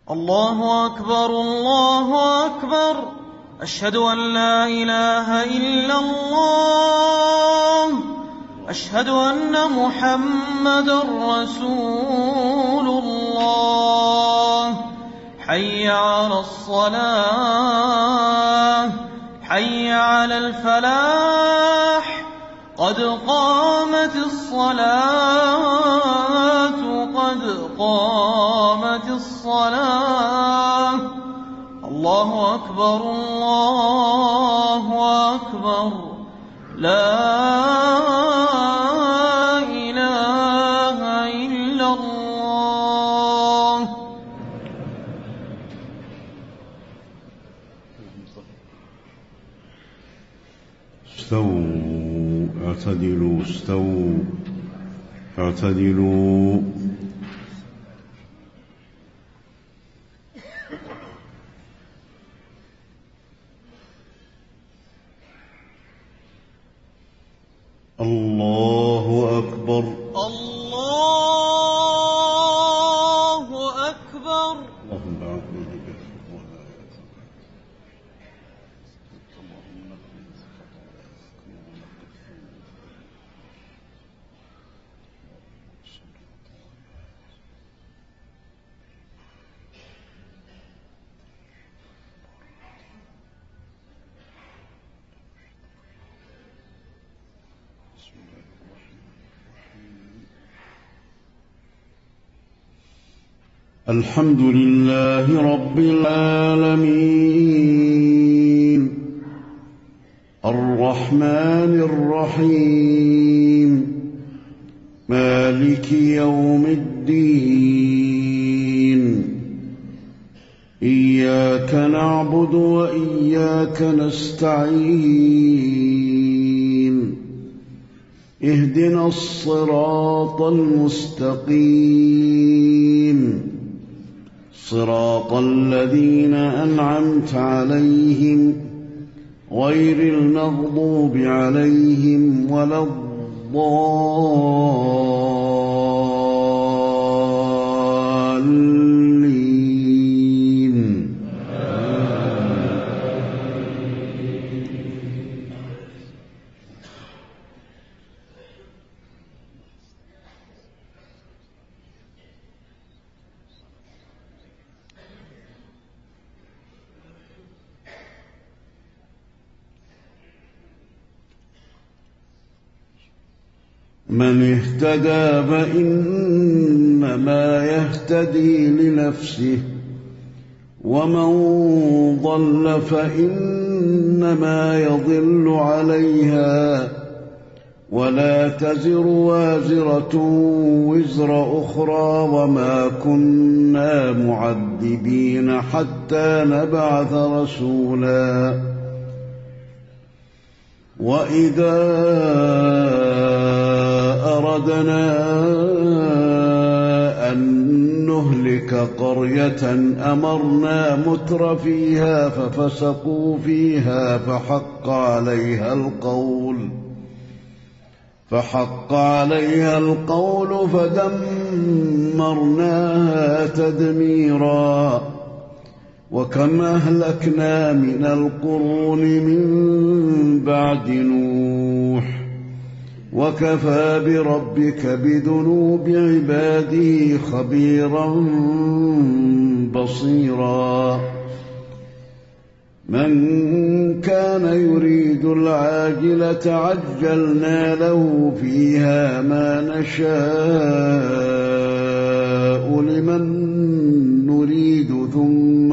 الله أكبر الله أكبر. أشهد أن لا إله إلا الله. أشهد أن محمدًا رسول الله. حي على الصلاة حي على الفلاح. قد قامت الصلاة قد قامت الصلاة. الله أكبر الله أكبر. لا إله إلا الله. استووا اعتدلوا استووا اعتدلوا. الله أكبر الله أكبر. اللهم بارك الحمد لله رب العالمين الرحمن الرحيم مالك يوم الدين. إياك نعبد وإياك نستعين. اهدنا الصراط المستقيم صراط الذين أنعمت عليهم غير المغضوب عليهم ولا الضالين. من اهتدى فإنما يهتدي لنفسه ومن ضل فإنما يضل عليها ولا تزر وازرة وزر أخرى وما كنا معذبين حتى نبعث رسولا. وإذا أردنا أن نهلك قرية أمرنا متر فيها ففسقوا فيها فحق عليها القول فدمرناها تدميرا. وكم أهلكنا من القرون من بعد نوح وكفى بربك بذنوب عباده خبيرا بصيرا. من كان يريد العاجلة عجلنا له فيها ما نشاء لمن نريد ثم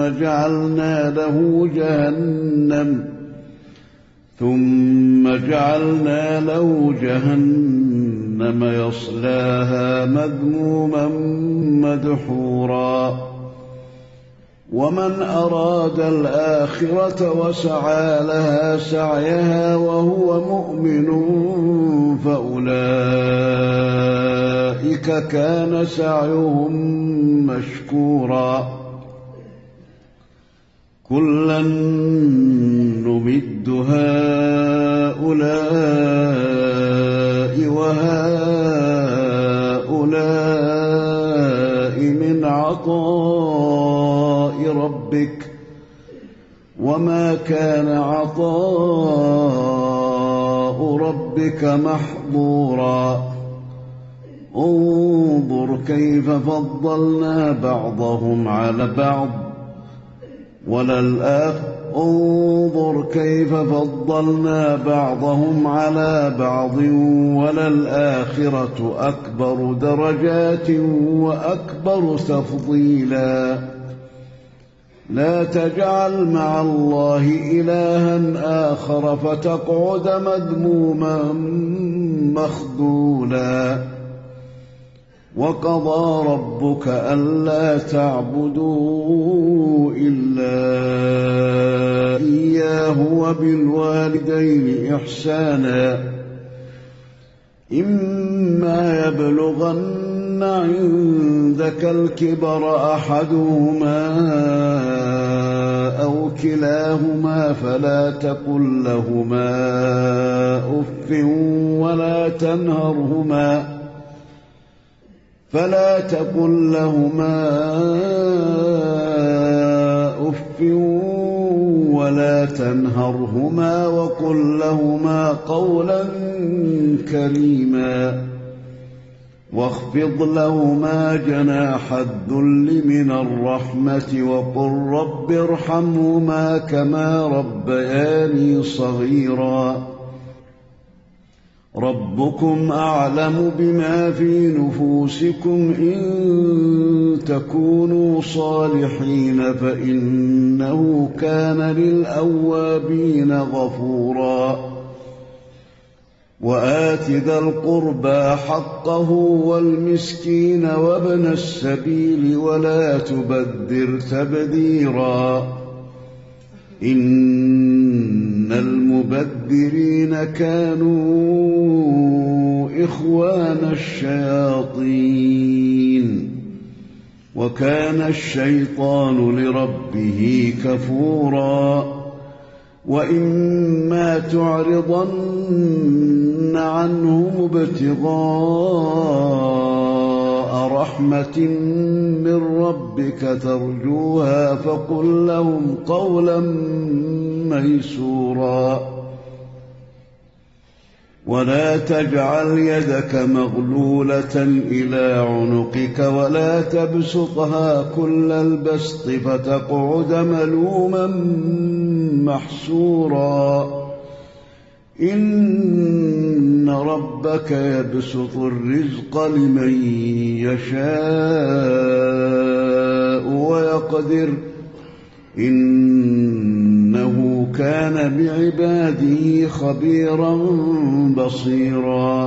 جعلنا له جهنم يصلاها مذموما مدحورا. ومن أراد الآخرة وسعى لها سعيها وهو مؤمن فأولئك كان سعيهم مشكورا. كلا نمد هؤلاء وهؤلاء من عطاء ربك وما كان عطاء ربك محظورا انظر كيف فضلنا بعضهم على بعض انظر كيف فضلنا بعضهم على بعض وللآخرة أكبر درجات وأكبر تفضيلا لا تجعل مع الله إلها آخر فتقعد مذموما مخذولا وقضى ربك ألا تعبدوا إلا إياه وبالوالدين إحسانا إما يبلغن عندك الكبر أحدهما أو كلاهما فلا تقل لهما أف ولا تنهرهما وقل لهما قولا كريما واخفض لهما جناح الذل من الرحمة وقل رب ارحمهما كما ربياني صغيرا ربكم أعلم بما في نفوسكم إن تكونوا صالحين فإنه كان للأوابين غفورا وآت ذا القربى حقه والمسكين وابن السبيل ولا تبذر تبذيرا إن المبذرين كانوا إخوان الشياطين وكان الشيطان لربه كفورا وإما تعرضن عنهم ابتغاء رحمة من ربك ترجوها فقل لهم قولا ميسورا ولا تجعل يدك مغلولة إلى عنقك ولا تبسطها كل البسط فتقعد ملوما محسورا إن ربك يبسط الرزق لمن يشاء ويقدر إنه كان بعباده خبيرا بصيرا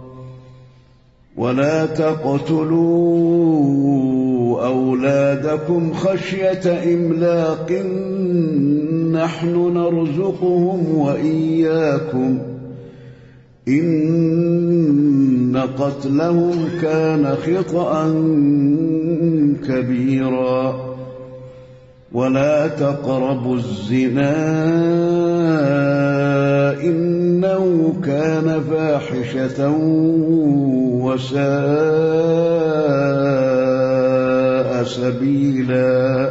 ولا تقتلوا أولادكم خشية إملاق نحن نرزقهم وإياكم إن قتلهم كان خطأ كبيرا ولا تقربوا الزنا إنه كان فاحشة وساء سبيلا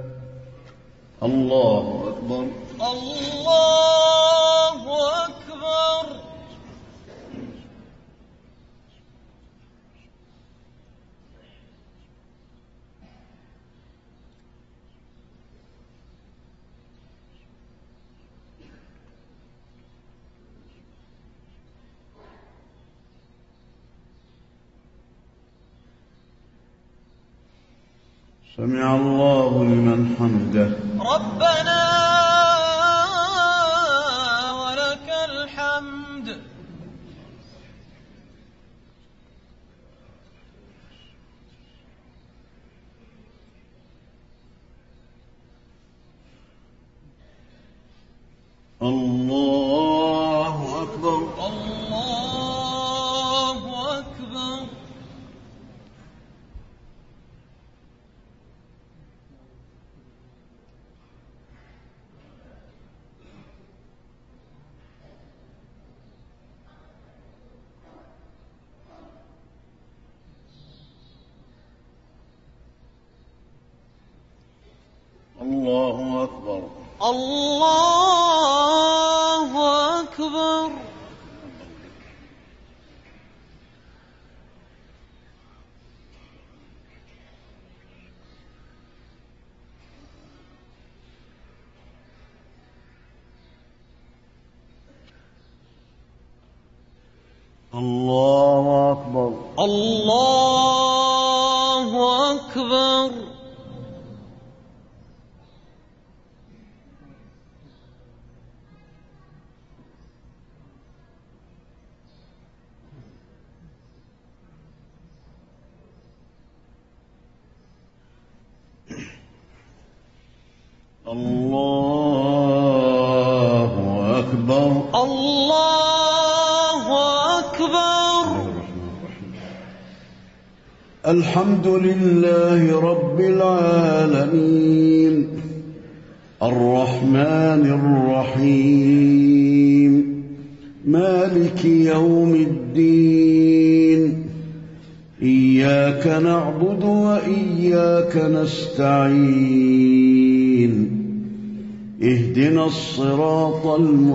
الله أكبر الله أكبر سمع الله لمن حمده ربنا ولك الحمد الله أكبر الله أكبر الله أكبر. الله أكبر. الله أكبر. الله أكبر. الله أكبر. الله أكبر. الحمد لله رب العالمين الرحمن الرحيم مالك يوم الدين إياك نعبد وإياك نستعين اهدنا الصراط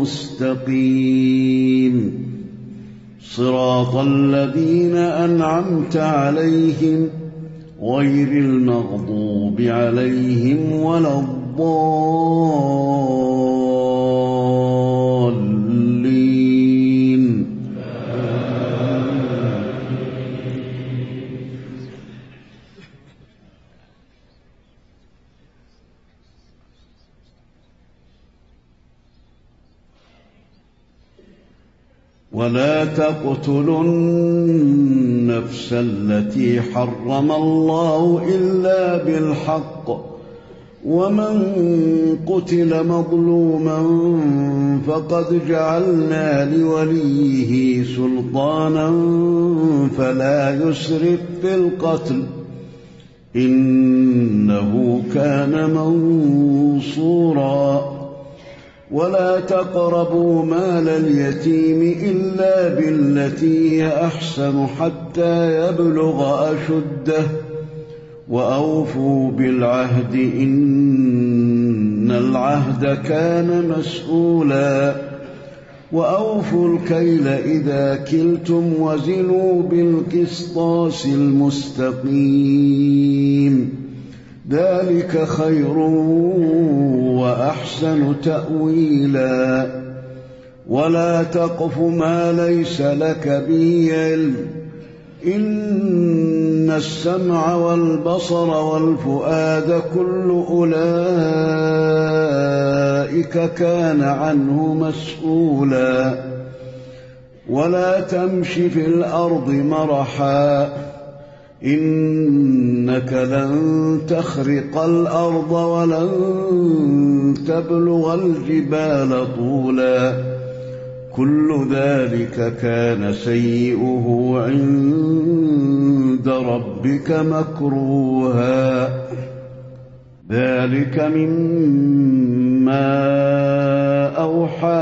المستقيم صراط الذين أنعمت عليهم غير المغضوب عليهم ولا الضالين. ولا تقتلوا النفس التي حرم الله إلا بالحق ومن قتل مظلوما فقد جعلنا لوليه سلطانا فلا يسرف في القتل إنه كان منصورا. ولا تقربوا مال اليتيم إلا بالتي هي أحسن حتى يبلغ أشده وأوفوا بالعهد إن العهد كان مسؤولا. وأوفوا الكيل إذا كلتم وزنوا بالقسطاس المستقيم ذلك خير وأحسن تأويلا. ولا تقف ما ليس لك به علم إن السمع والبصر والفؤاد كل أولئك كان عنه مسؤولا. ولا تمش في الأرض مرحا إنك لن تخرق الأرض ولن تبلغ الجبال طولا كل ذلك كان سيئه عند ربك مكروها. ذلك مما أوحى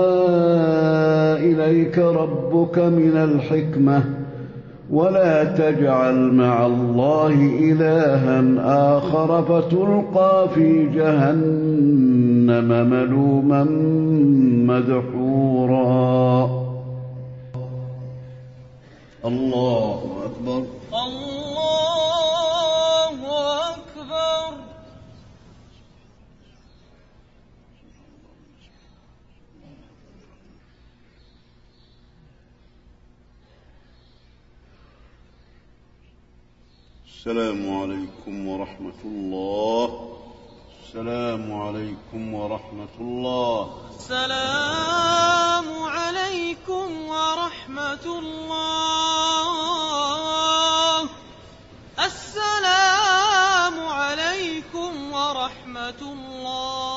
إليك ربك من الحكمة ولا تجعل مع الله إلها آخر فتلقى في جهنم ملوما مدحورا. الله أكبر. الله أكبر. السلام عليكم ورحمة الله. السلام عليكم ورحمة الله. السلام عليكم ورحمة الله. السلام عليكم ورحمة الله.